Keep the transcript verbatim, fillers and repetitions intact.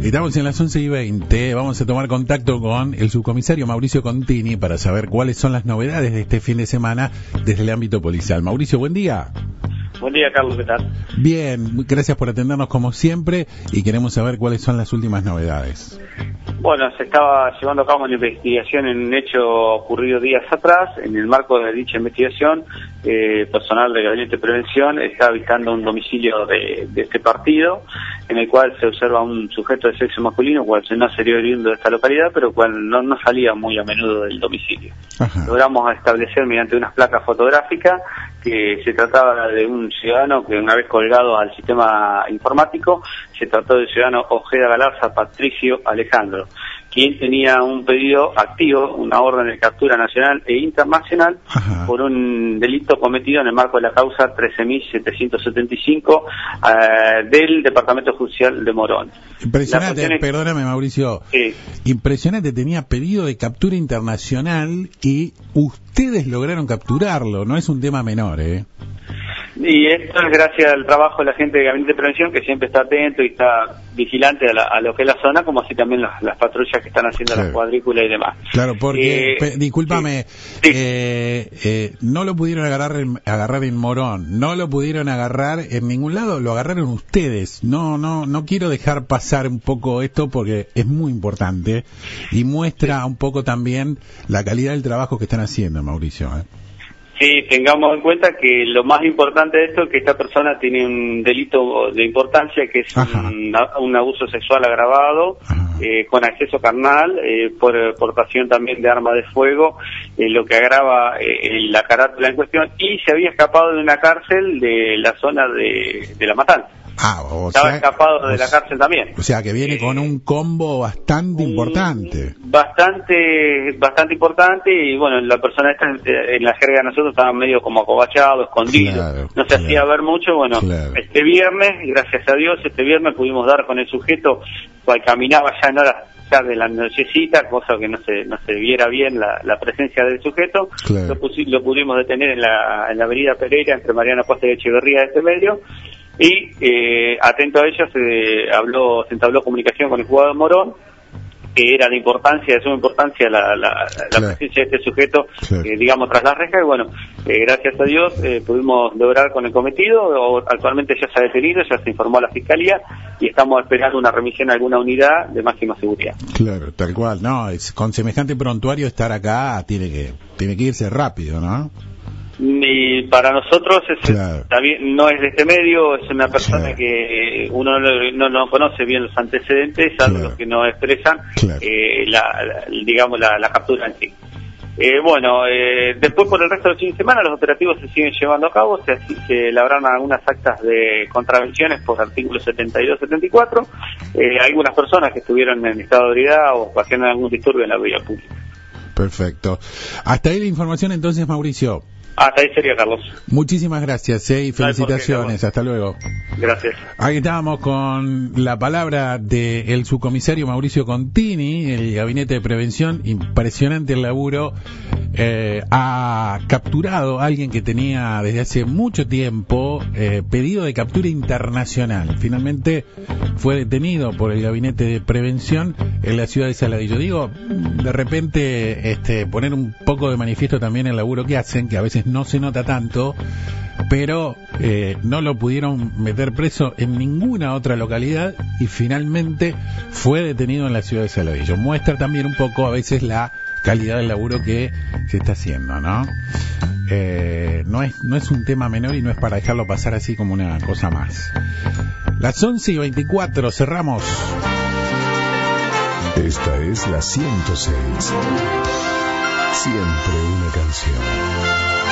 Estamos en las once y veinte, vamos a tomar contacto con el subcomisario Mauricio Contini para saber cuáles son las novedades de este fin de semana desde el ámbito policial. Mauricio, buen día. Buen día, Carlos, ¿qué tal? Bien, gracias por atendernos como siempre y queremos saber cuáles son las últimas novedades. Bueno, se estaba llevando a cabo una investigación en un hecho ocurrido días atrás. En el marco de dicha investigación, eh, personal del Gabinete de Prevención está visitando un domicilio de, de este partido, en el cual se observa un sujeto de sexo masculino, cual no sería oriundo de esta localidad, pero cual no, no salía muy a menudo del domicilio. Ajá. Logramos establecer mediante unas placas fotográficas que se trataba de un ciudadano que, una vez colgado al sistema informático, se trató del ciudadano Ojeda Galarza Patricio Alejandro, quien tenía un pedido activo, una orden de captura nacional e internacional, Ajá. por un delito cometido en el marco de la causa trece mil setecientos setenta y cinco uh, del Departamento Judicial de Morón. Impresionante, es... perdóname Mauricio, sí. Impresionante, tenía pedido de captura internacional y ustedes lograron capturarlo, no es un tema menor, ¿eh? Y esto es gracias al trabajo de la gente de Gabinete de Prevención, que siempre está atento y está vigilante a, la, a lo que es la zona, como así también las, las patrullas que están haciendo, claro, las cuadrículas y demás. Claro, porque, eh, discúlpame, sí, eh, eh, no lo pudieron agarrar en, agarrar en Morón, no lo pudieron agarrar en ningún lado, lo agarraron ustedes. No, no, no quiero dejar pasar un poco esto porque es muy importante y muestra sí. un poco también la calidad del trabajo que están haciendo, Mauricio, ¿eh? Sí, tengamos en cuenta que lo más importante de esto es que esta persona tiene un delito de importancia, que es un, un abuso sexual agravado, eh, con acceso carnal, eh, por portación también de arma de fuego, eh, lo que agrava eh, la carátula en cuestión, y se había escapado de una cárcel de la zona de, de La Matanza. Ah, o Estaba sea, escapado de o la cárcel también. O sea, que viene eh, con un combo bastante un, importante. Bastante, bastante importante, y bueno, la persona esta, en la jerga de nosotros, estaba medio como acobachado, escondido. Claro, no se claro, hacía ver mucho. Bueno, claro. Este viernes, gracias a Dios, este viernes pudimos dar con el sujeto, cual caminaba ya en horas ya de la nochecita, cosa que no se no se viera bien la, la presencia del sujeto. Claro. Lo, pusi, lo pudimos detener en la, en la avenida Pereira, entre Mariano Costa y Echeverría, de este medio. Y eh, atento a ello se habló, se entabló comunicación con el juzgado de Morón, que era de importancia, de suma importancia la, la, la claro. presencia de este sujeto, claro. eh, digamos, tras las rejas, y bueno, eh, gracias a Dios eh, pudimos lograr con el cometido. O, actualmente ya se ha detenido, ya se informó a la Fiscalía y estamos esperando una remisión a alguna unidad de máxima seguridad. Claro, tal cual, no, es, con semejante prontuario estar acá tiene que, tiene que irse rápido, ¿no? Y para nosotros es, claro. también, no es de este medio, es una persona claro. que uno no, no, no conoce bien los antecedentes, salvo claro. los que nos expresan, claro. eh, la, la, digamos, la, la captura en sí. Eh, bueno, eh, después por el resto del fin de semana los operativos se siguen llevando a cabo, se, se labraron algunas actas de contravenciones por artículos setenta y dos, setenta y cuatro, eh, algunas personas que estuvieron en estado de ebriedad o ocasionaron algún disturbio en la vía pública. Perfecto. Hasta ahí la información entonces, Mauricio. Hasta ahí sería, Carlos. Muchísimas gracias, eh, y felicitaciones. Qué, hasta luego. Gracias. Ahí estábamos con la palabra del subcomisario Mauricio Contini, el Gabinete de Prevención. Impresionante el laburo. Eh, ha capturado a alguien que tenía desde hace mucho tiempo eh, pedido de captura internacional. Finalmente fue detenido por el Gabinete de Prevención en la ciudad de Saladillo. Digo, de repente este, poner un poco de manifiesto también el laburo que hacen, que a veces no se nota tanto, pero eh, no lo pudieron meter preso en ninguna otra localidad y finalmente fue detenido en la ciudad de Saladillo. Muestra también un poco a veces la calidad del laburo que se está haciendo, ¿no? Eh, no es no es un tema menor y no es para dejarlo pasar así como una cosa más. Las once y veinticuatro, cerramos. Esta es la ciento seis. Siempre una canción.